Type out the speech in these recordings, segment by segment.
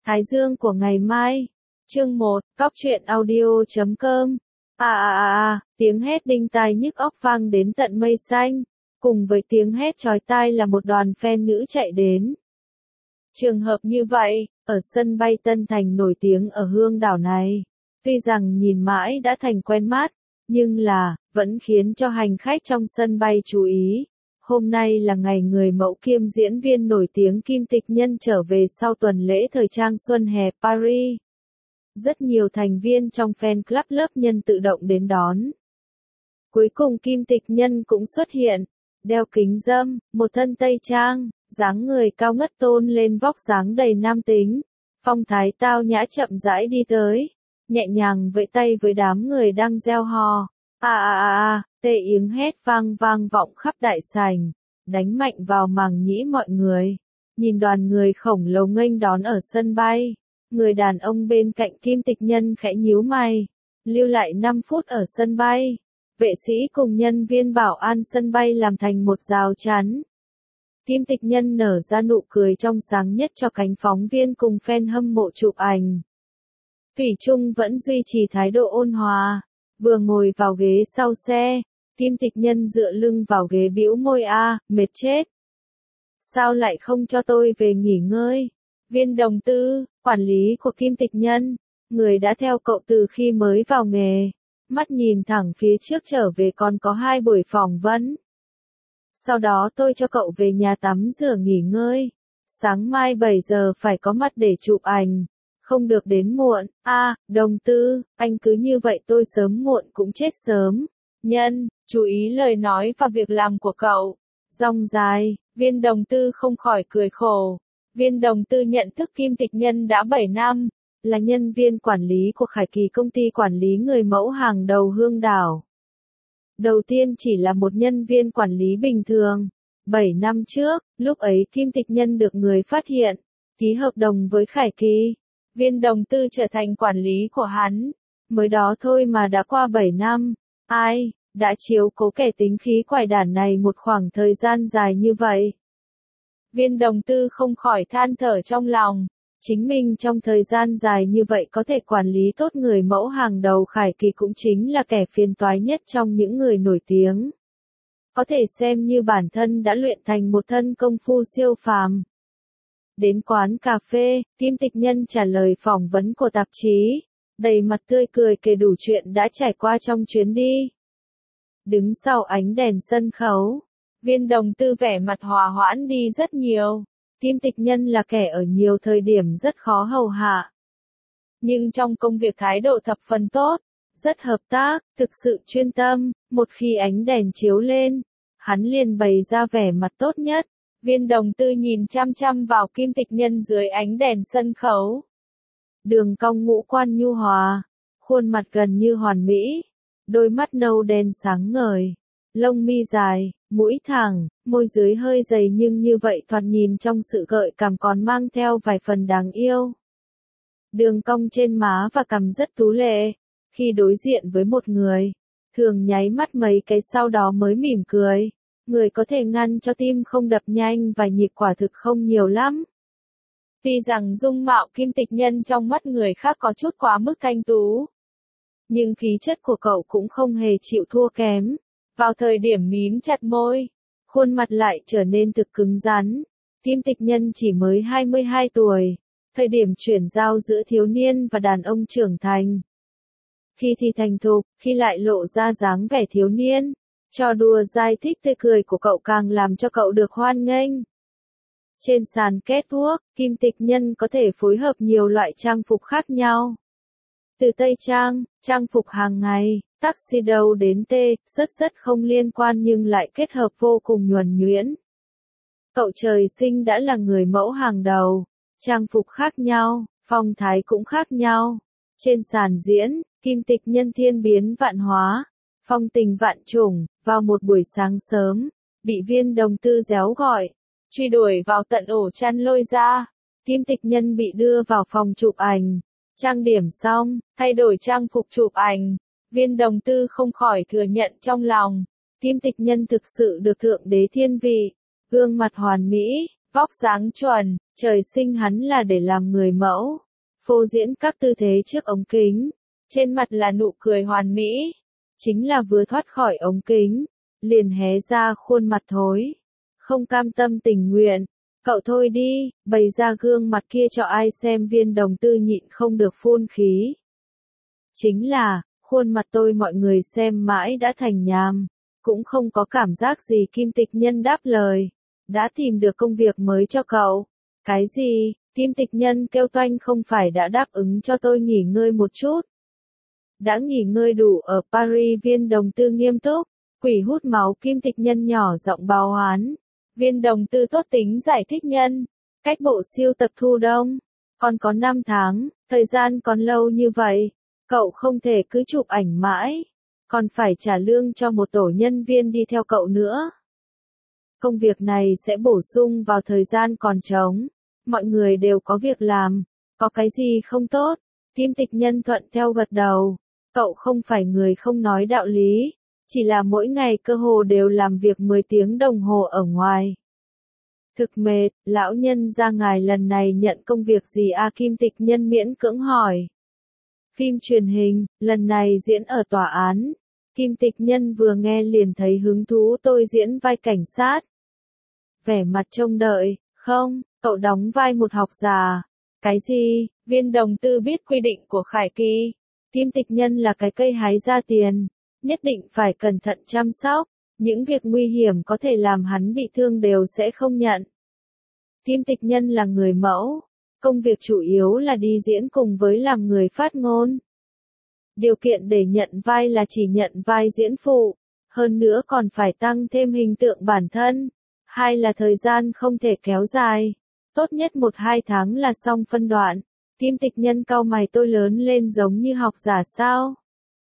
Thái dương của ngày mai. Chương 1, Góc truyện audio.com. Tiếng hét đinh tai nhức óc vang đến tận mây xanh, cùng với tiếng hét chói tai là một đoàn fan nữ chạy đến. Trường hợp như vậy, ở sân bay Tân Thành nổi tiếng ở Hương đảo này, tuy rằng nhìn mãi đã thành quen mắt, nhưng vẫn khiến cho hành khách trong sân bay chú ý. Hôm nay là ngày người mẫu kiêm diễn viên nổi tiếng Kim Tịch Nhân trở về sau tuần lễ thời trang xuân hè Paris. Rất nhiều thành viên trong fan club lớp nhân tự động đến đón. Cuối cùng Kim Tịch Nhân cũng xuất hiện, đeo kính râm, một thân tây trang, dáng người cao ngất tôn lên vóc dáng đầy nam tính, phong thái tao nhã chậm rãi đi tới, nhẹ nhàng vẫy tay với đám người đang reo hò. Tiếng hét vang vọng khắp đại sảnh, đánh mạnh vào màng nhĩ mọi người. Nhìn đoàn người khổng lồ nghênh đón ở sân bay, người đàn ông bên cạnh Kim Tịch Nhân khẽ nhíu mày, lưu lại 5 phút ở sân bay. Vệ sĩ cùng nhân viên bảo an sân bay làm thành một rào chắn. Kim Tịch Nhân nở ra nụ cười trong sáng nhất cho cánh phóng viên cùng fan hâm mộ chụp ảnh. Thủy Chung vẫn duy trì thái độ ôn hòa, vừa ngồi vào ghế sau xe, Kim Tịch Nhân dựa lưng vào ghế bĩu môi mệt chết. Sao lại không cho tôi về nghỉ ngơi? Viên Đồng Tư, quản lý của Kim Tịch Nhân, người đã theo cậu từ khi mới vào nghề, mắt nhìn thẳng phía trước trở về còn có 2 buổi phỏng vấn. Sau đó tôi cho cậu về nhà tắm rửa nghỉ ngơi. Sáng mai 7 giờ phải có mặt để chụp ảnh. Không được đến muộn. Đồng Tư, anh cứ như vậy tôi sớm muộn cũng chết sớm. Nhân, chú ý lời nói và việc làm của cậu. Dòng dài, Viên Đồng Tư không khỏi cười khổ. Viên Đồng Tư nhận thức Kim Tịch Nhân đã 7 năm, là nhân viên quản lý của Khải Kỳ, công ty quản lý người mẫu hàng đầu Hương đảo. Đầu tiên chỉ là một nhân viên quản lý bình thường. 7 năm trước, lúc ấy Kim Tịch Nhân được người phát hiện, ký hợp đồng với Khải Kỳ. Viên Đồng Tư trở thành quản lý của hắn. Mới đó thôi mà đã qua 7 năm. Ai đã chiếu cố kẻ tính khí quải đản này một khoảng thời gian dài như vậy? Viên Đồng Tư không khỏi than thở trong lòng. Chính mình trong thời gian dài như vậy có thể quản lý tốt người mẫu hàng đầu Khải Kỳ cũng chính là kẻ phiền toái nhất trong những người nổi tiếng. Có thể xem như bản thân đã luyện thành một thân công phu siêu phàm. Đến quán cà phê, Kim Tịch Nhân trả lời phỏng vấn của tạp chí, đầy mặt tươi cười kể đủ chuyện đã trải qua trong chuyến đi. Đứng sau ánh đèn sân khấu, Viên Đồng Tư vẻ mặt hòa hoãn đi rất nhiều. Kim Tịch Nhân là kẻ ở nhiều thời điểm rất khó hầu hạ. Nhưng trong công việc thái độ thập phần tốt, rất hợp tác, thực sự chuyên tâm, một khi ánh đèn chiếu lên, hắn liền bày ra vẻ mặt tốt nhất. Viên Đồng Tư nhìn chăm chăm vào Kim Tịch Nhân dưới ánh đèn sân khấu. Đường cong ngũ quan nhu hòa, khuôn mặt gần như hoàn mỹ, đôi mắt nâu đen sáng ngời, lông mi dài, mũi thẳng, môi dưới hơi dày nhưng như vậy thoạt nhìn trong sự gợi cảm còn mang theo vài phần đáng yêu. Đường cong trên má và cằm rất tú lệ, khi đối diện với một người, thường nháy mắt mấy cái sau đó mới mỉm cười. Người có thể ngăn cho tim không đập nhanh và nhịp quả thực không nhiều lắm. Tuy rằng dung mạo Kim Tịch Nhân trong mắt người khác có chút quá mức thanh tú, nhưng khí chất của cậu cũng không hề chịu thua kém. Vào thời điểm mím chặt môi, khuôn mặt lại trở nên thực cứng rắn. Kim Tịch Nhân chỉ mới 22 tuổi, thời điểm chuyển giao giữa thiếu niên và đàn ông trưởng thành. Khi thì thành thục, khi lại lộ ra dáng vẻ thiếu niên. Trò đùa dai thích tươi cười của cậu càng làm cho cậu được hoan nghênh. Trên sàn catwalk, Kim Tịch Nhân có thể phối hợp nhiều loại trang phục khác nhau. Từ tây trang, trang phục hàng ngày, tuxedo đến rất không liên quan nhưng lại kết hợp vô cùng nhuần nhuyễn. Cậu trời sinh đã là người mẫu hàng đầu, trang phục khác nhau, phong thái cũng khác nhau. Trên sàn diễn, Kim Tịch Nhân thiên biến vạn hóa, phong tình vạn trùng. Vào một buổi sáng sớm, bị Viên Đồng Tư réo gọi, truy đuổi vào tận ổ chăn lôi ra. Kim Tịch Nhân bị đưa vào phòng chụp ảnh, trang điểm xong, thay đổi trang phục chụp ảnh. Viên Đồng Tư không khỏi thừa nhận trong lòng, Kim Tịch Nhân thực sự được thượng đế thiên vị, gương mặt hoàn mỹ, vóc dáng chuẩn, Trời sinh hắn là để làm người mẫu, phô diễn các tư thế trước ống kính, trên mặt là nụ cười hoàn mỹ, chính là vừa thoát khỏi ống kính, liền hé ra khuôn mặt thối, không cam tâm tình nguyện, cậu thôi đi, bày ra gương mặt kia cho ai xem. Viên đồng tư nhịn không được phun khí. Chính là, khuôn mặt tôi mọi người xem mãi đã thành nhàm, cũng không có cảm giác gì. Kim Tịch Nhân đáp lời, đã tìm được công việc mới cho cậu. Cái gì? Kim Tịch Nhân kêu toanh, không phải đã đáp ứng cho tôi nghỉ ngơi một chút. Đã nghỉ ngơi đủ ở Paris. Viên đồng tư nghiêm túc, quỷ hút máu. Kim Tịch Nhân nhỏ giọng báo oán. Viên đồng tư tốt tính giải thích nhân, cách bộ siêu tập thu đông, còn có 5 tháng, thời gian còn lâu như vậy, cậu không thể cứ chụp ảnh mãi, còn phải trả lương cho một tổ nhân viên đi theo cậu nữa. Công việc này sẽ bổ sung vào thời gian còn trống, mọi người đều có việc làm, có cái gì không tốt? Kim Tịch Nhân thuận theo gật đầu, cậu không phải người không nói đạo lý. Chỉ là mỗi ngày cơ hồ đều làm việc 10 tiếng đồng hồ ở ngoài. Thực mệt, lão nhân gia ngài lần này nhận công việc gì à? Kim Tịch Nhân miễn cưỡng hỏi. Phim truyền hình, lần này diễn ở tòa án. Kim Tịch Nhân vừa nghe liền thấy hứng thú. Tôi diễn vai cảnh sát. Vẻ mặt trông đợi, không, cậu đóng vai một học giả. Cái gì? Viên đồng tư biết quy định của Khải Kỳ. Kim Tịch Nhân là cái cây hái ra tiền. Nhất định phải cẩn thận chăm sóc, những việc nguy hiểm có thể làm hắn bị thương đều sẽ không nhận. Kim Tịch Nhân là người mẫu, công việc chủ yếu là đi diễn cùng với làm người phát ngôn. Điều kiện để nhận vai là chỉ nhận vai diễn phụ, hơn nữa còn phải tăng thêm hình tượng bản thân. Hai là thời gian không thể kéo dài, tốt nhất 1-2 tháng là xong phân đoạn. Kim Tịch Nhân cau mày, tôi lớn lên giống như học giả sao?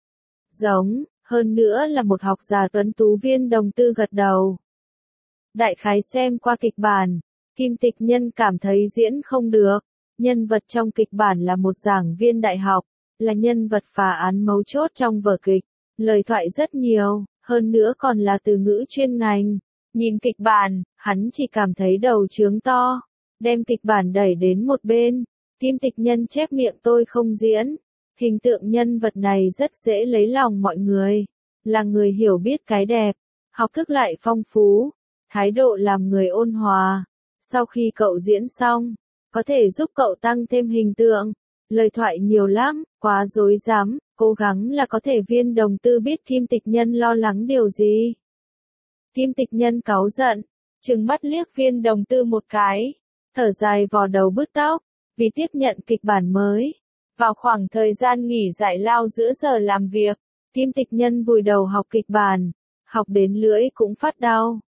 Giống. Hơn nữa là một học giả tuấn tú. Viên đồng tư gật đầu. Đại khái xem qua kịch bản, Kim Tịch Nhân cảm thấy diễn không được. Nhân vật trong kịch bản là một giảng viên đại học, là nhân vật phá án mấu chốt trong vở kịch. Lời thoại rất nhiều, hơn nữa còn là từ ngữ chuyên ngành. Nhìn kịch bản, hắn chỉ cảm thấy đầu trướng to, đem kịch bản đẩy đến một bên. Kim Tịch Nhân chép miệng, tôi không diễn. Hình tượng nhân vật này rất dễ lấy lòng mọi người, là người hiểu biết cái đẹp, học thức lại phong phú, thái độ làm người ôn hòa. Sau khi cậu diễn xong, có thể giúp cậu tăng thêm hình tượng, lời thoại nhiều lắm, quá dối dám, cố gắng là có thể. Viên đồng tư biết Kim Tịch Nhân lo lắng điều gì. Kim Tịch Nhân cáu giận, trừng mắt liếc viên đồng tư một cái, thở dài vò đầu bứt tóc, vì tiếp nhận kịch bản mới. Vào khoảng thời gian nghỉ giải lao giữa giờ làm việc, Kim Tịch Nhân vùi đầu học kịch bản, học đến lưỡi cũng phát đau.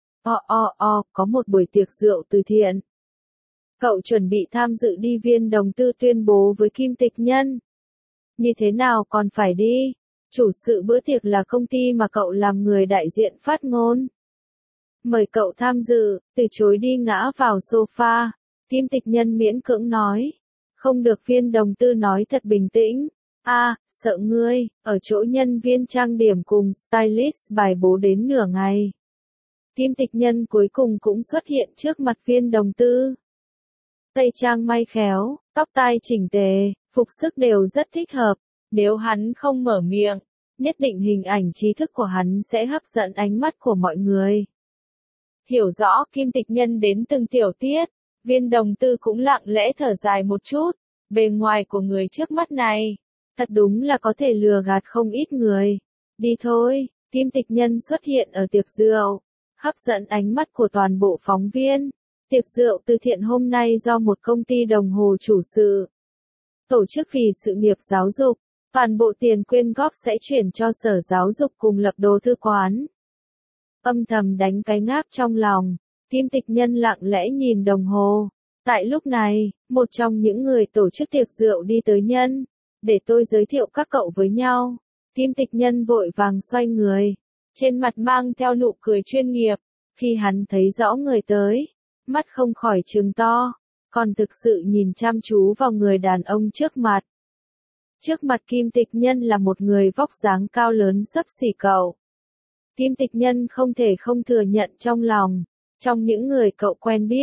Có một buổi tiệc rượu từ thiện. Cậu chuẩn bị tham dự đi. Viên đồng tư tuyên bố với Kim Tịch Nhân. Như thế nào còn phải đi? Chủ sự bữa tiệc là công ty mà cậu làm người đại diện phát ngôn. Mời cậu tham dự, từ chối đi ngã vào sofa. Kim Tịch Nhân miễn cưỡng nói. Không được. Viên đồng tư nói thật bình tĩnh. Sợ ngươi, ở chỗ nhân viên trang điểm cùng stylist bài bố đến nửa ngày. Kim Tịch Nhân cuối cùng cũng xuất hiện trước mặt viên đồng tư. Tây trang may khéo, tóc tai chỉnh tề, phục sức đều rất thích hợp. Nếu hắn không mở miệng, nhất định hình ảnh trí thức của hắn sẽ hấp dẫn ánh mắt của mọi người. Hiểu rõ Kim Tịch Nhân đến từng tiểu tiết, viên đồng tư cũng lặng lẽ thở dài một chút. Bề ngoài của người trước mắt này, thật đúng là có thể lừa gạt không ít người. Đi thôi. Kim Tịch Nhân xuất hiện ở tiệc rượu, hấp dẫn ánh mắt của toàn bộ phóng viên. Tiệc rượu từ thiện hôm nay do một công ty đồng hồ chủ sự tổ chức vì sự nghiệp giáo dục. Toàn bộ tiền quyên góp sẽ chuyển cho Sở Giáo dục cùng Lập Đồ Thư Quán. Âm thầm đánh cái ngáp trong lòng, Kim Tịch Nhân lặng lẽ nhìn đồng hồ. Tại lúc này, một trong những người tổ chức tiệc rượu đi tới. Nhân, để tôi giới thiệu các cậu với nhau. Kim Tịch Nhân vội vàng xoay người, trên mặt mang theo nụ cười chuyên nghiệp. Khi hắn thấy rõ người tới, mắt không khỏi trừng to, còn thực sự nhìn chăm chú vào người đàn ông trước mặt. Trước mặt Kim Tịch Nhân là một người vóc dáng cao lớn xấp xỉ cậu. Kim Tịch Nhân không thể không thừa nhận trong lòng, trong những người cậu quen biết,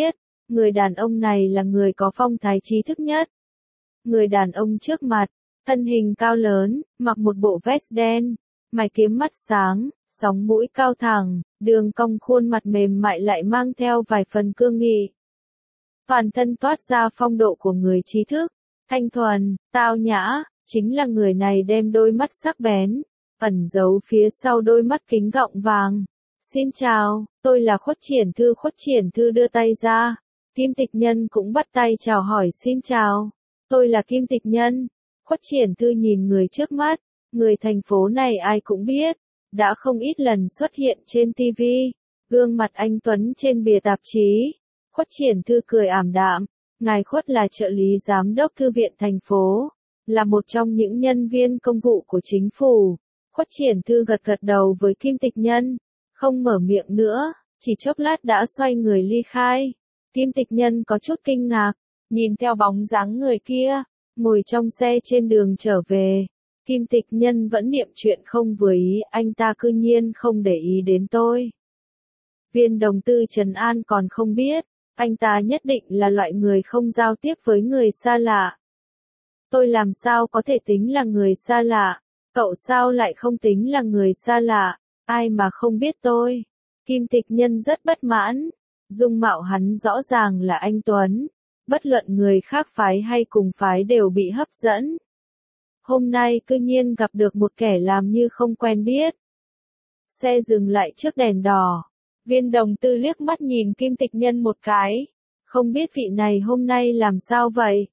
Người đàn ông này là người có phong thái trí thức nhất. Người đàn ông trước mặt, thân hình cao lớn, mặc một bộ vest đen, mày kiếm mắt sáng, sóng mũi cao thẳng, đường cong khuôn mặt mềm mại lại mang theo vài phần cương nghị. Toàn thân toát ra phong độ của người trí thức, thanh thuần, tao nhã, chính là người này đem đôi mắt sắc bén, ẩn giấu phía sau đôi mắt kính gọng vàng. Xin chào, tôi là Khuất Triển Thư đưa tay ra. Kim Tịch Nhân cũng bắt tay chào hỏi xin chào. Tôi là Kim Tịch Nhân. Khuất Triển Thư nhìn người trước mắt, người thành phố này ai cũng biết, đã không ít lần xuất hiện trên TV, gương mặt anh tuấn trên bìa tạp chí. Khuất Triển Thư cười ảm đạm, ngài Khuất là trợ lý giám đốc thư viện thành phố, là một trong những nhân viên công vụ của chính phủ. Khuất Triển Thư gật gật đầu với Kim Tịch Nhân, không mở miệng nữa, chỉ chốc lát đã xoay người ly khai. Kim Tịch Nhân có chút kinh ngạc, nhìn theo bóng dáng người kia, ngồi trong xe trên đường trở về. Kim Tịch Nhân vẫn niệm chuyện không vừa ý, anh ta cư nhiên không để ý đến tôi. Viên đồng tư Trần An còn không biết, anh ta nhất định là loại người không giao tiếp với người xa lạ. Tôi làm sao có thể tính là người xa lạ, cậu sao lại không tính là người xa lạ, ai mà không biết tôi. Kim Tịch Nhân rất bất mãn, dung mạo hắn rõ ràng là anh tuấn, bất luận người khác phái hay cùng phái đều bị hấp dẫn. Hôm nay cư nhiên gặp được một kẻ làm như không quen biết. Xe dừng lại trước đèn đỏ. Viên đồng tư liếc mắt nhìn Kim Tịch Nhân một cái. Không biết vị này hôm nay làm sao vậy?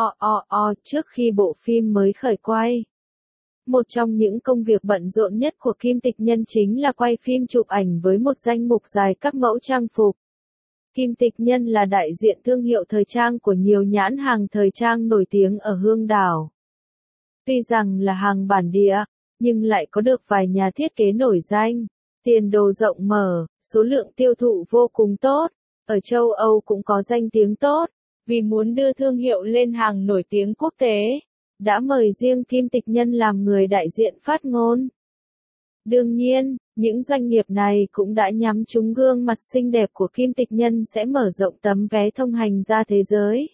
Trước khi bộ phim mới khởi quay. Một trong những công việc bận rộn nhất của Kim Tịch Nhân chính là quay phim chụp ảnh với một danh mục dài các mẫu trang phục. Kim Tịch Nhân là đại diện thương hiệu thời trang của nhiều nhãn hàng thời trang nổi tiếng ở Hương Đảo. Tuy rằng là hàng bản địa, nhưng lại có được vài nhà thiết kế nổi danh, tiền đồ rộng mở, số lượng tiêu thụ vô cùng tốt, ở châu Âu cũng có danh tiếng tốt, vì muốn đưa thương hiệu lên hàng nổi tiếng quốc tế, đã mời riêng Kim Tịch Nhân làm người đại diện phát ngôn. Đương nhiên, những doanh nghiệp này cũng đã nhắm trúng gương mặt xinh đẹp của Kim Tịch Nhân sẽ mở rộng tấm vé thông hành ra thế giới.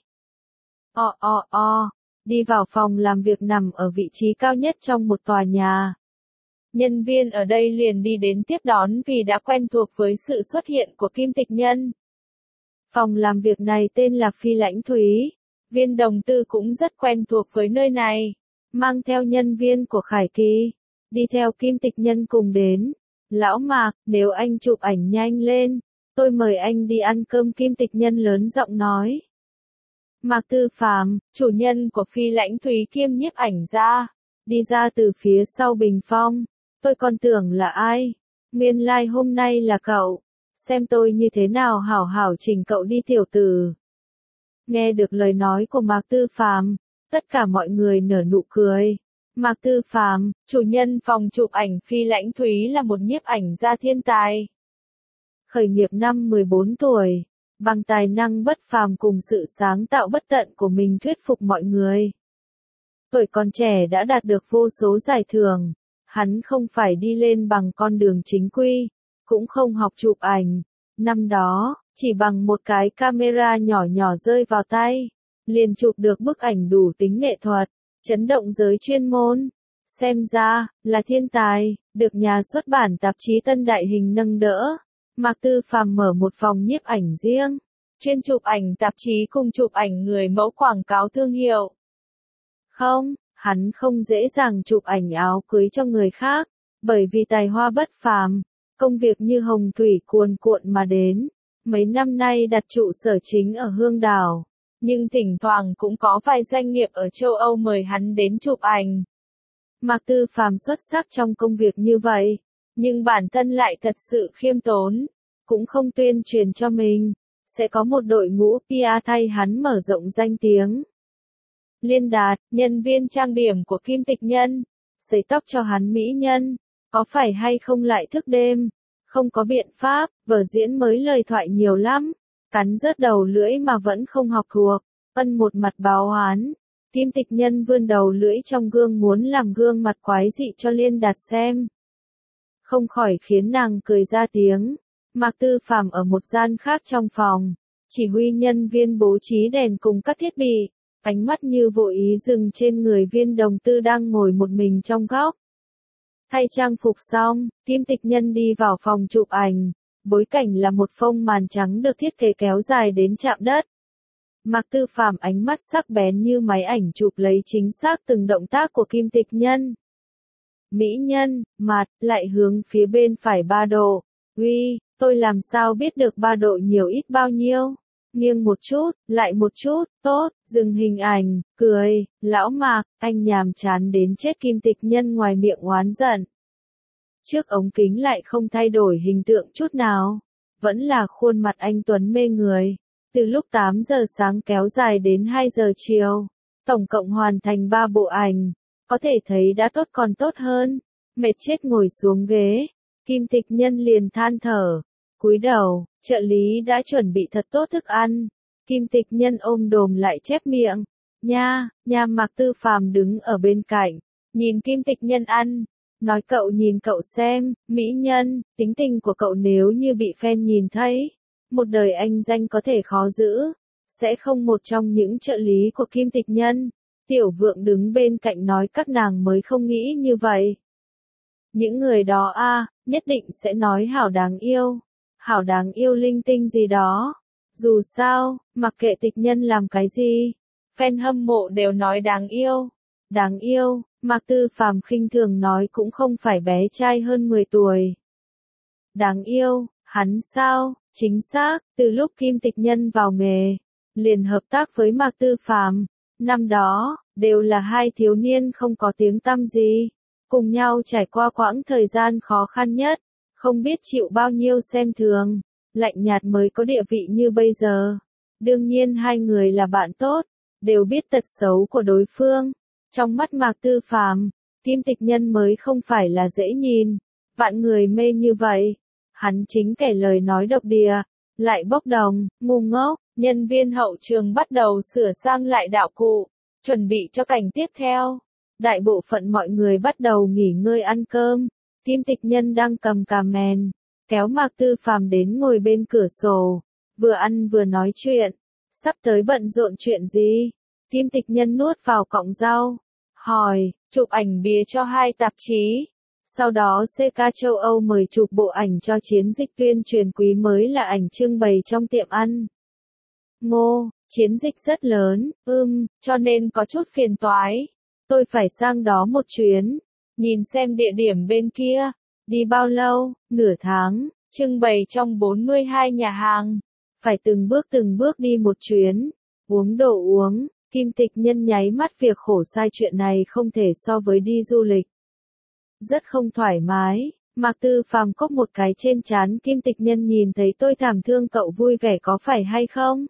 Đi vào phòng làm việc nằm ở vị trí cao nhất trong một tòa nhà. Nhân viên ở đây liền đi đến tiếp đón vì đã quen thuộc với sự xuất hiện của Kim Tịch Nhân. Phòng làm việc này tên là Phi Lãnh Thúy. Viên đồng tư cũng rất quen thuộc với nơi này. Mang theo nhân viên của Khải Kỳ. Đi theo Kim Tịch Nhân cùng đến. Lão Mạc, nếu anh chụp ảnh nhanh lên, tôi mời anh đi ăn cơm. Kim Tịch Nhân lớn giọng nói. Mạc Tư Phàm, chủ nhân của Phi Lãnh Thúy kiêm nhiếp ảnh gia, đi ra từ phía sau bình phong. Tôi còn tưởng là ai? Nguyên lai hôm nay là cậu. Xem tôi như thế nào hảo hảo chỉnh cậu đi tiểu tử. Nghe được lời nói của Mạc Tư Phàm, tất cả mọi người nở nụ cười. Mạc Tư Phàm, chủ nhân phòng chụp ảnh Phi Lãnh Thúy là một nhiếp ảnh gia thiên tài. Khởi nghiệp năm 14 tuổi, bằng tài năng bất phàm cùng sự sáng tạo bất tận của mình thuyết phục mọi người. Tuổi còn trẻ đã đạt được vô số giải thưởng, hắn không phải đi lên bằng con đường chính quy, cũng không học chụp ảnh. Năm đó, chỉ bằng một cái camera nhỏ nhỏ rơi vào tay, liền chụp được bức ảnh đủ tính nghệ thuật, chấn động giới chuyên môn. Xem ra, là thiên tài, được nhà xuất bản tạp chí Tân Đại Hình nâng đỡ. Mạc Tư Phàm mở một phòng nhiếp ảnh riêng, chuyên chụp ảnh tạp chí cùng chụp ảnh người mẫu quảng cáo thương hiệu. Không, hắn không dễ dàng chụp ảnh áo cưới cho người khác, bởi vì tài hoa bất phàm, công việc như hồng thủy cuồn cuộn mà đến. Mấy năm nay đặt trụ sở chính ở Hương Đảo, nhưng thỉnh thoảng cũng có vài doanh nghiệp ở châu Âu mời hắn đến chụp ảnh. Mạc Tư Phàm xuất sắc trong công việc như vậy, nhưng bản thân lại thật sự khiêm tốn, cũng không tuyên truyền cho mình, sẽ có một đội ngũ PR thay hắn mở rộng danh tiếng. Liên Đạt, nhân viên trang điểm của Kim Tịch Nhân, sấy tóc cho hắn mỹ nhân, có phải hay không lại thức đêm, không có biện pháp, vở diễn mới lời thoại nhiều lắm, cắn rớt đầu lưỡi mà vẫn không học thuộc, ân một mặt báo oán. Kim Tịch Nhân vươn đầu lưỡi trong gương muốn làm gương mặt quái dị cho Liên Đạt xem. Không khỏi khiến nàng cười ra tiếng. Mạc Tư Phàm ở một gian khác trong phòng, chỉ huy nhân viên bố trí đèn cùng các thiết bị, ánh mắt như vô ý dừng trên người viên đồng tư đang ngồi một mình trong góc. Thay trang phục xong, Kim Tịch Nhân đi vào phòng chụp ảnh, bối cảnh là một phông màn trắng được thiết kế kéo dài đến chạm đất. Mạc Tư Phàm ánh mắt sắc bén như máy ảnh chụp lấy chính xác từng động tác của Kim Tịch Nhân. Mỹ nhân, mặt, lại hướng phía bên phải 3 độ. Uy, tôi làm sao biết được 3 độ nhiều ít bao nhiêu? Nghiêng một chút, lại một chút, tốt, dừng hình ảnh, cười, lão Mạc, anh nhàm chán đến chết. Kim Tịch Nhân ngoài miệng oán giận. Trước ống kính lại không thay đổi hình tượng chút nào, vẫn là khuôn mặt anh tuấn mê người. Từ lúc 8 giờ sáng kéo dài đến 2 giờ chiều, tổng cộng hoàn thành 3 bộ ảnh, có thể thấy đã tốt còn tốt hơn. Mệt chết ngồi xuống ghế, Kim Tịch Nhân liền than thở, cúi đầu, trợ lý đã chuẩn bị thật tốt thức ăn. Kim Tịch Nhân ôm đồm lại chép miệng, nha, nha. Mạc Tư Phàm đứng ở bên cạnh, nhìn Kim Tịch Nhân ăn, nói cậu nhìn cậu xem, mỹ nhân, tính tình của cậu nếu như bị fan nhìn thấy, một đời anh danh có thể khó giữ, sẽ không. Một trong những trợ lý của Kim Tịch Nhân, Tiểu Vượng đứng bên cạnh nói các nàng mới không nghĩ như vậy. Những người đó nhất định sẽ nói hảo đáng yêu linh tinh gì đó. Dù sao, mặc kệ Tịch Nhân làm cái gì, fan hâm mộ đều nói đáng yêu. Đáng yêu, Mạc Tư Phàm khinh thường nói cũng không phải bé trai hơn 10 tuổi. Đáng yêu, hắn sao? Chính xác, từ lúc Kim Tịch Nhân vào nghề, liền hợp tác với Mạc Tư Phàm. Năm đó, đều là hai thiếu niên không có tiếng tăm gì, cùng nhau trải qua quãng thời gian khó khăn nhất, không biết chịu bao nhiêu xem thường, lạnh nhạt mới có địa vị như bây giờ. Đương nhiên hai người là bạn tốt, đều biết tật xấu của đối phương. Trong mắt Mạc Tư Phàm, Kim Tịch Nhân mới không phải là dễ nhìn, vạn người mê như vậy. Hắn chính kể lời nói độc địa, lại bốc đồng, ngu ngốc. Nhân viên hậu trường bắt đầu sửa sang lại đạo cụ, chuẩn bị cho cảnh tiếp theo. Đại bộ phận mọi người bắt đầu nghỉ ngơi ăn cơm. Kim Tịch Nhân đang cầm cà mèn, kéo Mạc Tư Phàm đến ngồi bên cửa sổ, vừa ăn vừa nói chuyện. Sắp tới bận rộn chuyện gì? Kim Tịch Nhân nuốt vào cọng rau, hỏi, chụp ảnh bìa cho 2 tạp chí. Sau đó CK châu Âu mời chụp bộ ảnh cho chiến dịch tuyên truyền quý mới là ảnh trưng bày trong tiệm ăn. Ngô, chiến dịch rất lớn, cho nên có chút phiền toái. Tôi phải sang đó một chuyến, nhìn xem địa điểm bên kia. Đi bao lâu? Nửa tháng, trưng bày trong 42 nhà hàng. Phải từng bước đi một chuyến. Uống đồ uống, Kim Tịch Nhân nháy mắt, việc khổ sai chuyện này không thể so với đi du lịch. Rất không thoải mái. Mạc Tư Phàm cốc một cái trên trán. Kim Tịch Nhân nhìn thấy tôi thảm thương cậu vui vẻ có phải hay không?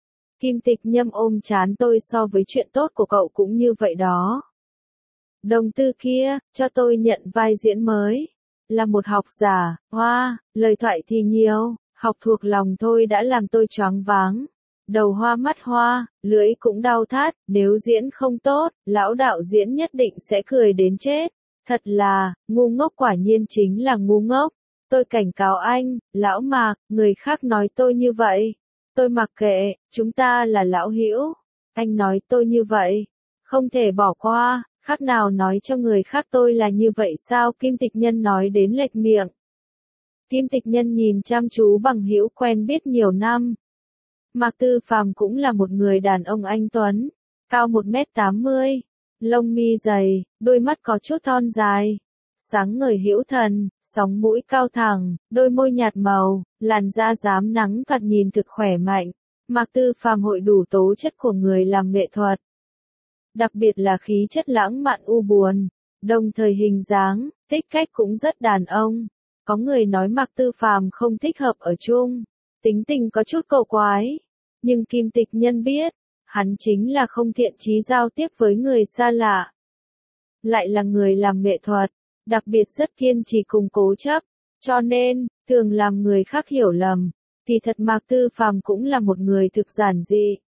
Kim Tịch Nhân ôm trán tôi, so với chuyện tốt của cậu cũng như vậy đó. Đồng tư kia, cho tôi nhận vai diễn mới. Là một học giả, lời thoại thì nhiều, học thuộc lòng thôi đã làm tôi choáng váng. Đầu hoa mắt hoa, lưỡi cũng đau thắt, nếu diễn không tốt, lão đạo diễn nhất định sẽ cười đến chết. Thật là, ngu ngốc, quả nhiên chính là ngu ngốc. Tôi cảnh cáo anh, lão Mạc, người khác nói tôi như vậy. Tôi mặc kệ, chúng ta là lão hữu. Anh nói tôi như vậy, không thể bỏ qua, khác nào nói cho người khác tôi là như vậy sao? Kim Tịch Nhân nói đến lệch miệng. Kim Tịch Nhân nhìn chăm chú bằng hữu quen biết nhiều năm. Mạc Tư Phàm cũng là một người đàn ông anh tuấn, cao 1m80, lông mi dày, đôi mắt có chút thon dài, sáng ngời hữu thần, sóng mũi cao thẳng, đôi môi nhạt màu, làn da rám nắng, thoạt nhìn thực khỏe mạnh. Mạc Tư Phàm hội đủ tố chất của người làm nghệ thuật, đặc biệt là khí chất lãng mạn u buồn, đồng thời hình dáng, tích cách cũng rất đàn ông. Có người nói Mạc Tư Phàm không thích hợp ở chung, tính tình có chút cổ quái, nhưng Kim Tịch Nhân biết, hắn chính là không thiện chí giao tiếp với người xa lạ. Lại là người làm nghệ thuật, đặc biệt rất kiên trì cùng cố chấp, cho nên, thường làm người khác hiểu lầm. Thì thật Mạc Tư Phàm cũng là một người thực giản dị.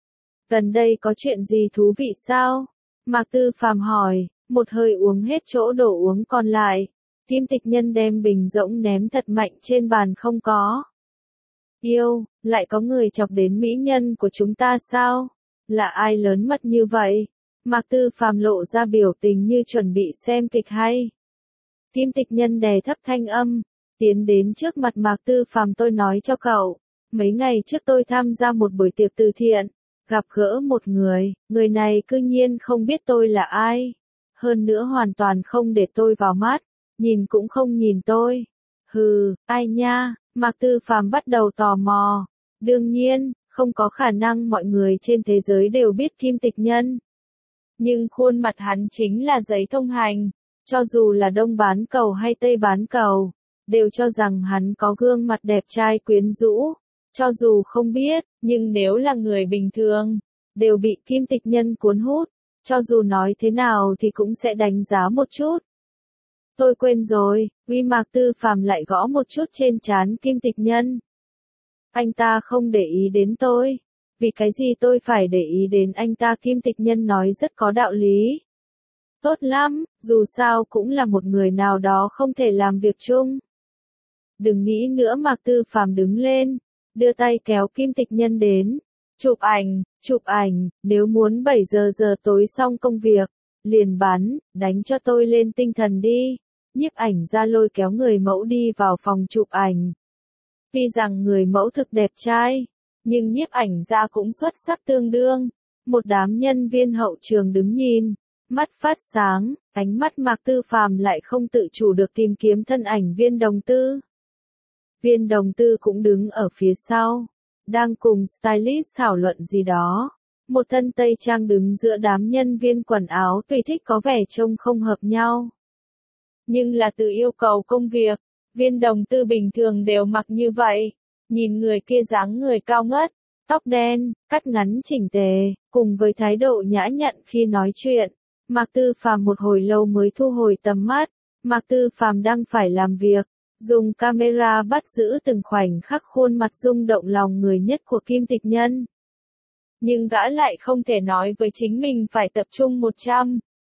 Gần đây có chuyện gì thú vị sao? Mạc Tư Phàm hỏi, một hơi uống hết chỗ đồ uống còn lại. Kim Tịch Nhân đem bình rỗng ném thật mạnh trên bàn. Không có. Yêu, lại có người chọc đến mỹ nhân của chúng ta sao? Là ai lớn mật như vậy? Mạc Tư Phàm lộ ra biểu tình như chuẩn bị xem kịch hay. Kim Tịch Nhân đè thấp thanh âm, tiến đến trước mặt Mạc Tư Phàm, tôi nói cho cậu, mấy ngày trước tôi tham gia một buổi tiệc từ thiện, gặp gỡ một người này cư nhiên không biết tôi là ai. Hơn nữa hoàn toàn không để tôi vào mắt, nhìn cũng không nhìn tôi. Hừ, ai nha? Mạc Tư Phàm bắt đầu tò mò. Đương nhiên, không có khả năng mọi người trên thế giới đều biết Kim Tịch Nhân. Nhưng khuôn mặt hắn chính là giấy thông hành, cho dù là Đông bán cầu hay Tây bán cầu, đều cho rằng hắn có gương mặt đẹp trai quyến rũ. Cho dù không biết, nhưng nếu là người bình thường, đều bị Kim Tịch Nhân cuốn hút, cho dù nói thế nào thì cũng sẽ đánh giá một chút. Tôi quên rồi, Mạc Tư Phàm lại gõ một chút trên trán Kim Tịch Nhân. Anh ta không để ý đến tôi. Vì cái gì tôi phải để ý đến anh ta? Kim Tịch Nhân nói rất có đạo lý. Tốt lắm, dù sao cũng là một người nào đó không thể làm việc chung. Đừng nghĩ nữa. Mạc Tư Phàm đứng lên, đưa tay kéo Kim Tịch Nhân đến. Chụp ảnh, nếu muốn 7 giờ tối xong công việc, liền đánh cho tôi lên tinh thần đi. Nhiếp ảnh ra lôi kéo người mẫu đi vào phòng chụp ảnh. Tuy rằng người mẫu thực đẹp trai, nhưng nhiếp ảnh ra cũng xuất sắc tương đương. Một đám nhân viên hậu trường đứng nhìn, mắt phát sáng, ánh mắt Mạc Tư Phàm lại không tự chủ được tìm kiếm thân ảnh Viên Đồng Tư. Viên Đồng Tư cũng đứng ở phía sau, đang cùng stylist thảo luận gì đó. Một thân tây trang đứng giữa đám nhân viên quần áo tùy thích có vẻ trông không hợp nhau. Nhưng là từ yêu cầu công việc, Viên Đồng Tư bình thường đều mặc như vậy. Nhìn người kia dáng người cao ngất, tóc đen, cắt ngắn chỉnh tề, cùng với thái độ nhã nhặn khi nói chuyện, Mạc Tư Phàm một hồi lâu mới thu hồi tầm mắt. Mạc Tư Phàm đang phải làm việc, dùng camera bắt giữ từng khoảnh khắc khuôn mặt rung động lòng người nhất của Kim Tịch Nhân. Nhưng gã lại không thể nói với chính mình phải tập trung 100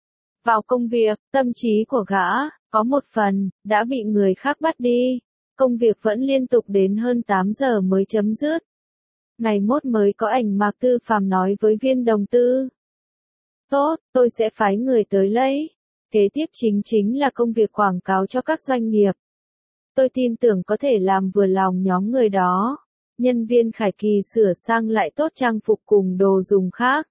vào công việc. Tâm trí của gã, có một phần, đã bị người khác bắt đi. Công việc vẫn liên tục đến hơn 8 giờ mới chấm dứt. Ngày mốt mới có ảnh. Mạc Tư Phàm nói với Viên Đồng Tư. Tốt, tôi sẽ phái người tới lấy. Kế tiếp chính là công việc quảng cáo cho các doanh nghiệp. Tôi tin tưởng có thể làm vừa lòng nhóm người đó. Nhân viên Khải Kỳ sửa sang lại tốt trang phục cùng đồ dùng khác.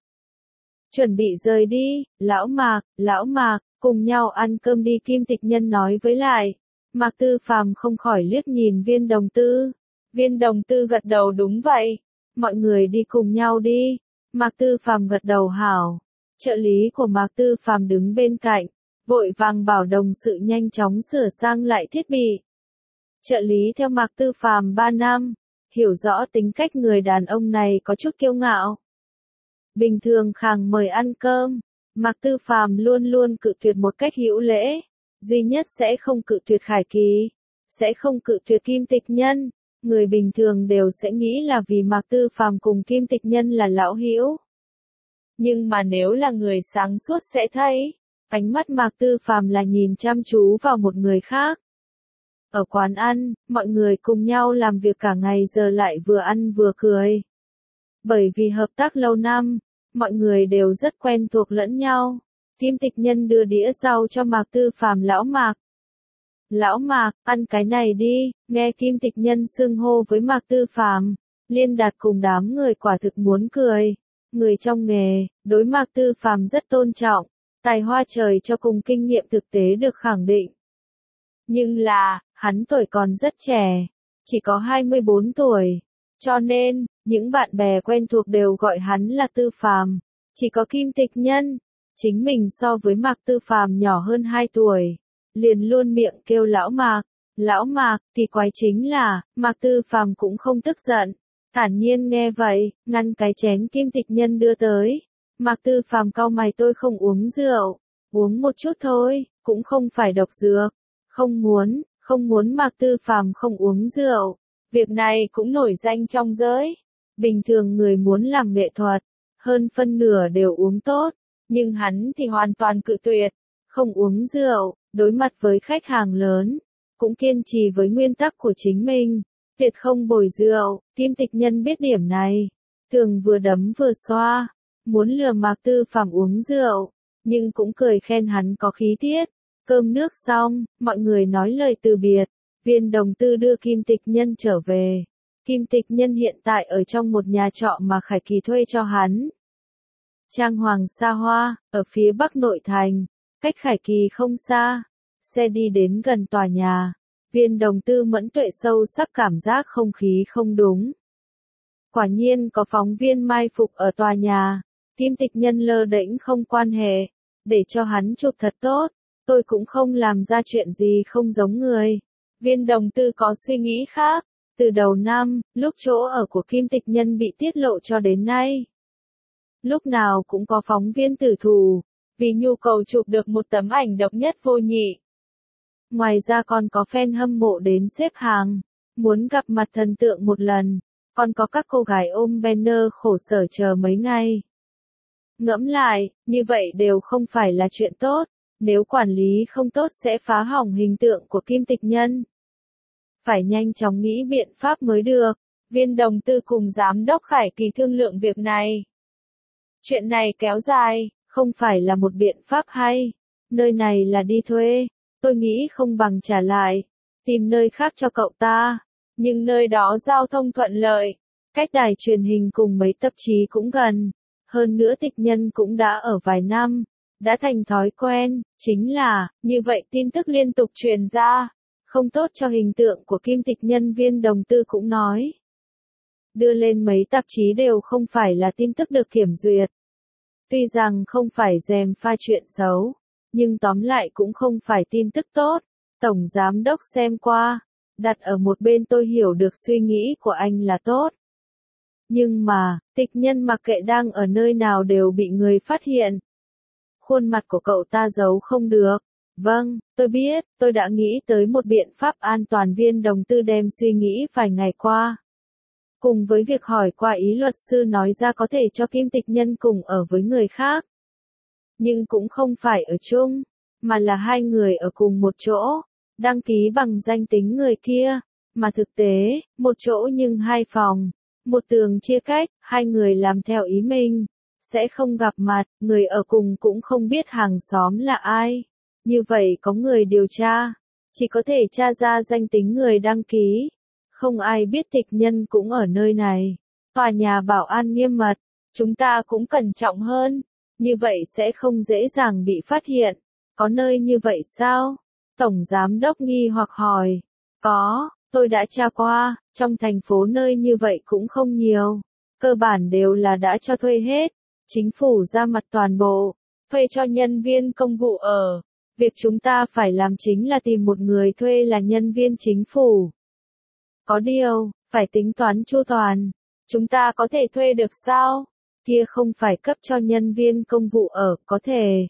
Chuẩn bị rời đi, lão Mạc, cùng nhau ăn cơm đi. Kim Tịch Nhân nói với lại. Mạc Tư Phàm không khỏi liếc nhìn Viên Đồng Tư. Viên Đồng Tư gật đầu đúng vậy. Mọi người đi cùng nhau đi. Mạc Tư Phàm gật đầu hảo. Trợ lý của Mạc Tư Phàm đứng bên cạnh, vội vàng bảo đồng sự nhanh chóng sửa sang lại thiết bị. Trợ lý theo Mạc Tư Phàm 3 năm, hiểu rõ tính cách người đàn ông này có chút kiêu ngạo. Bình thường khàng mời ăn cơm, Mạc Tư Phàm luôn luôn cự tuyệt một cách hữu lễ, duy nhất sẽ không cự tuyệt Khải Kỳ, sẽ không cự tuyệt Kim Tịch Nhân. Người bình thường đều sẽ nghĩ là vì Mạc Tư Phàm cùng Kim Tịch Nhân là lão hữu. Nhưng mà nếu là người sáng suốt sẽ thấy, ánh mắt Mạc Tư Phàm là nhìn chăm chú vào một người khác. Ở quán ăn, mọi người cùng nhau làm việc cả ngày giờ lại vừa ăn vừa cười. Bởi vì hợp tác lâu năm, mọi người đều rất quen thuộc lẫn nhau. Kim Tịch Nhân đưa đĩa rau cho Mạc Tư Phàm. Lão Mạc, ăn cái này đi. Nghe Kim Tịch Nhân xưng hô với Mạc Tư Phàm, Liên Đạt cùng đám người quả thực muốn cười. Người trong nghề, đối Mạc Tư Phàm rất tôn trọng, tài hoa trời cho cùng kinh nghiệm thực tế được khẳng định. Nhưng là, hắn tuổi còn rất trẻ, chỉ có 24 tuổi, cho nên, những bạn bè quen thuộc đều gọi hắn là Tư Phàm. Chỉ có Kim Tịch Nhân, chính mình so với Mạc Tư Phàm nhỏ hơn 2 tuổi, liền luôn miệng kêu lão Mạc. Lão Mạc, kỳ quái chính là, Mạc Tư Phàm cũng không tức giận. Thản nhiên nghe vậy, ngăn cái chén Kim Tịch Nhân đưa tới. Mạc Tư Phàm cau mày, tôi không uống rượu, uống một chút thôi, cũng không phải độc dược. Không muốn. Mạc Tư Phàm không uống rượu. Việc này cũng nổi danh trong giới. Bình thường người muốn làm nghệ thuật, hơn phân nửa đều uống tốt, nhưng hắn thì hoàn toàn cự tuyệt, không uống rượu, đối mặt với khách hàng lớn, cũng kiên trì với nguyên tắc của chính mình. Tuyệt không bồi rượu, Kim Tịch Nhân biết điểm này. Thường vừa đấm vừa xoa, muốn lừa Mạc Tư Phàm uống rượu, nhưng cũng cười khen hắn có khí tiết. Cơm nước xong, mọi người nói lời từ biệt. Viên Đồng Tư đưa Kim Tịch Nhân trở về. Kim Tịch Nhân hiện tại ở trong một nhà trọ mà Khải Kỳ thuê cho hắn. Trang hoàng xa hoa, ở phía bắc nội thành, cách Khải Kỳ không xa. Xe đi đến gần tòa nhà. Viên Đồng Tư mẫn tuệ sâu sắc cảm giác không khí không đúng. Quả nhiên có phóng viên mai phục ở tòa nhà. Kim Tịch Nhân lơ đễnh không quan hệ. Để cho hắn chụp thật tốt. Tôi cũng không làm ra chuyện gì không giống người. Viên Đồng Tư có suy nghĩ khác. Từ đầu năm, lúc chỗ ở của Kim Tịch Nhân bị tiết lộ cho đến nay. Lúc nào cũng có phóng viên tử thủ. Vì nhu cầu chụp được một tấm ảnh độc nhất vô nhị. Ngoài ra còn có fan hâm mộ đến xếp hàng. Muốn gặp mặt thần tượng một lần. Còn có các cô gái ôm banner khổ sở chờ mấy ngày. Ngẫm lại, như vậy đều không phải là chuyện tốt. Nếu quản lý không tốt sẽ phá hỏng hình tượng của Kim Tịch Nhân. Phải nhanh chóng nghĩ biện pháp mới được. Viên Đồng Tư cùng giám đốc Khải Kỳ thương lượng việc này. Chuyện này kéo dài, không phải là một biện pháp hay. Nơi này là đi thuê. Tôi nghĩ không bằng trả lại. Tìm nơi khác cho cậu ta. Nhưng nơi đó giao thông thuận lợi. Cách đài truyền hình cùng mấy tạp chí cũng gần. Hơn nữa Tịch Nhân cũng đã ở vài năm. Đã thành thói quen. Chính là, như vậy tin tức liên tục truyền ra. Không tốt cho hình tượng của Kim Tịch Nhân. Viên Đồng Tư cũng nói. Đưa lên mấy tạp chí đều không phải là tin tức được kiểm duyệt. Tuy rằng không phải gièm pha chuyện xấu. Nhưng tóm lại cũng không phải tin tức tốt. Tổng giám đốc xem qua. Đặt ở một bên tôi hiểu được suy nghĩ của anh là tốt. Nhưng mà, Tịch Nhân mặc kệ đang ở nơi nào đều bị người phát hiện. Khuôn mặt của cậu ta giấu không được. Vâng, tôi biết, tôi đã nghĩ tới một biện pháp an toàn. Viên Đồng Tư đem suy nghĩ vài ngày qua. Cùng với việc hỏi qua ý luật sư nói ra có thể cho Kim Tịch Nhân cùng ở với người khác. Nhưng cũng không phải ở chung, mà là hai người ở cùng một chỗ. Đăng ký bằng danh tính người kia, mà thực tế, một chỗ nhưng hai phòng, một tường chia cách, hai người làm theo ý mình, sẽ không gặp mặt, người ở cùng cũng không biết hàng xóm là ai. Như vậy có người điều tra, chỉ có thể tra ra danh tính người đăng ký. Không ai biết Tịch Nhân cũng ở nơi này. Tòa nhà bảo an nghiêm mật, chúng ta cũng cẩn trọng hơn, như vậy sẽ không dễ dàng bị phát hiện. Có nơi như vậy sao? Tổng giám đốc nghi hoặc hỏi. Có, tôi đã tra qua, trong thành phố nơi như vậy cũng không nhiều. Cơ bản đều là đã cho thuê hết. Chính phủ ra mặt toàn bộ, thuê cho nhân viên công vụ ở. Việc chúng ta phải làm chính là tìm một người thuê là nhân viên chính phủ. Có điều, phải tính toán chu toàn. Chúng ta có thể thuê được sao? Kia không phải cấp cho nhân viên công vụ ở, có thể.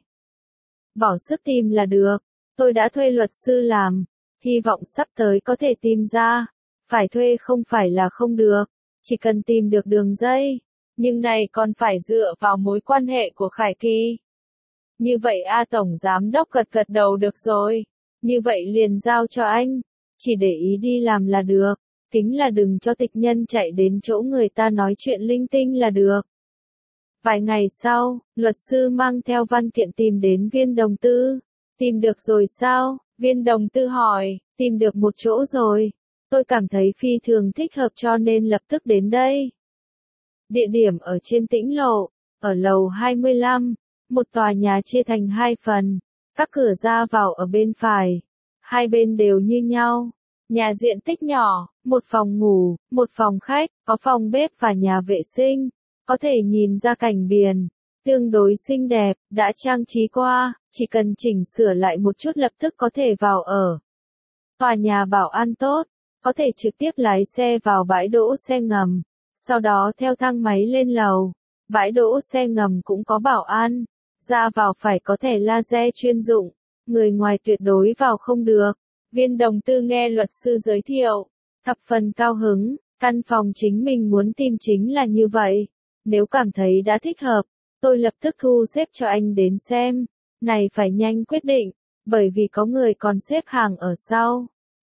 Bỏ sức tìm là được. Tôi đã thuê luật sư làm. Hy vọng sắp tới có thể tìm ra. Phải thuê không phải là không được. Chỉ cần tìm được đường dây. Nhưng này còn phải dựa vào mối quan hệ của Khải Kỳ. Như vậy Tổng giám đốc gật gật đầu được rồi. Như vậy liền giao cho anh. Chỉ để ý đi làm là được. Kính là đừng cho Tịch Nhân chạy đến chỗ người ta nói chuyện linh tinh là được. Vài ngày sau, luật sư mang theo văn kiện tìm đến Viên Đồng Tư. Tìm được rồi sao? Viên Đồng Tư hỏi, tìm được một chỗ rồi. Tôi cảm thấy phi thường thích hợp cho nên lập tức đến đây. Địa điểm ở trên Tĩnh Lộ, ở lầu 25, một tòa nhà chia thành hai phần. Các cửa ra vào ở bên phải. Hai bên đều như nhau. Nhà diện tích nhỏ, một phòng ngủ, một phòng khách, có phòng bếp và nhà vệ sinh. Có thể nhìn ra cảnh biển. Tương đối xinh đẹp, đã trang trí qua, chỉ cần chỉnh sửa lại một chút lập tức có thể vào ở. Tòa nhà bảo an tốt, có thể trực tiếp lái xe vào bãi đỗ xe ngầm, sau đó theo thang máy lên lầu. Bãi đỗ xe ngầm cũng có bảo an, ra vào phải có thẻ laser chuyên dụng, người ngoài tuyệt đối vào không được. Viên Đồng Tư nghe luật sư giới thiệu, thập phần cao hứng, căn phòng chính mình muốn tìm chính là như vậy. Nếu cảm thấy đã thích hợp, tôi lập tức thu xếp cho anh đến xem. Này phải nhanh quyết định, bởi vì có người còn xếp hàng ở sau.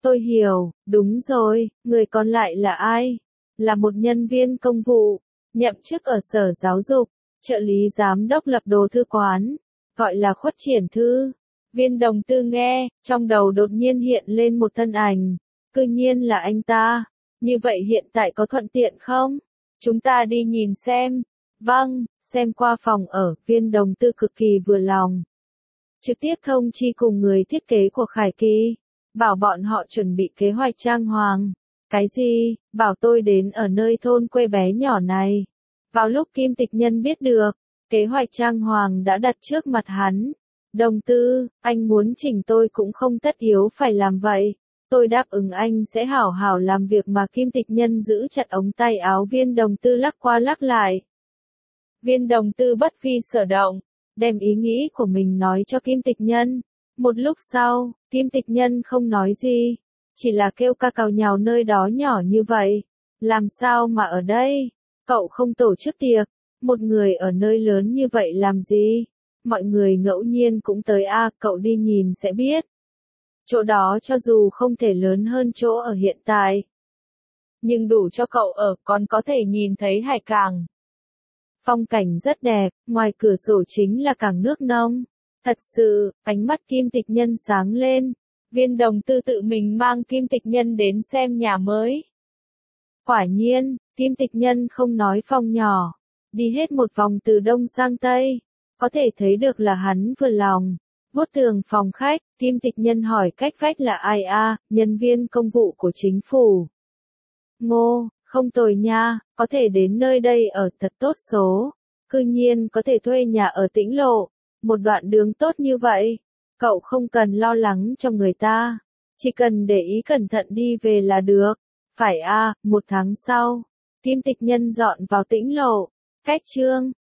Tôi hiểu, đúng rồi, người còn lại là ai? Là một nhân viên công vụ, nhậm chức ở sở giáo dục, trợ lý giám đốc lập đồ thư quán, gọi là Khuất Triển Thư. Viên Đồng Tư nghe, trong đầu đột nhiên hiện lên một thân ảnh, cư nhiên là anh ta. Như vậy hiện tại có thuận tiện không? Chúng ta đi nhìn xem. Vâng, xem qua phòng ở, Viên Đồng Tư cực kỳ vừa lòng. Trực tiếp thông chi cùng người thiết kế của Khải Kỳ, bảo bọn họ chuẩn bị kế hoạch trang hoàng. Cái gì? Bảo tôi đến ở nơi thôn quê bé nhỏ này. Vào lúc Kim Tịch Nhân biết được, kế hoạch trang hoàng đã đặt trước mặt hắn. Đồng Tư, anh muốn chỉnh tôi cũng không tất yếu phải làm vậy. Tôi đáp ứng anh sẽ hảo hảo làm việc mà. Kim Tịch Nhân giữ chặt ống tay áo Viên Đồng Tư lắc qua lắc lại. Viên Đồng Tư bất vi sở động, đem ý nghĩ của mình nói cho Kim Tịch Nhân. Một lúc sau, Kim Tịch Nhân không nói gì, chỉ là kêu ca cào nhào nơi đó nhỏ như vậy. Làm sao mà ở đây? Cậu không tổ chức tiệc, một người ở nơi lớn như vậy làm gì? Mọi người ngẫu nhiên cũng tới cậu đi nhìn sẽ biết. Chỗ đó cho dù không thể lớn hơn chỗ ở hiện tại, nhưng đủ cho cậu ở, còn có thể nhìn thấy hải cảng. Phong cảnh rất đẹp, ngoài cửa sổ chính là cảng nước nông. Thật sự, ánh mắt Kim Tịch Nhân sáng lên. Viên Đồng Tư tự mình mang Kim Tịch Nhân đến xem nhà mới. Quả nhiên, Kim Tịch Nhân không nói phòng nhỏ, đi hết một vòng từ đông sang tây, có thể thấy được là hắn vừa lòng. Vuốt tường phòng khách, Kim Tịch Nhân hỏi cách vách là ai nhân viên công vụ của chính phủ. Ngô, không tồi nha, có thể đến nơi đây ở thật tốt số. Cư nhiên có thể thuê nhà ở Tĩnh Lộ, một đoạn đường tốt như vậy. Cậu không cần lo lắng cho người ta, chỉ cần để ý cẩn thận đi về là được. Phải một tháng sau, Kim Tịch Nhân dọn vào Tĩnh Lộ, cách Trương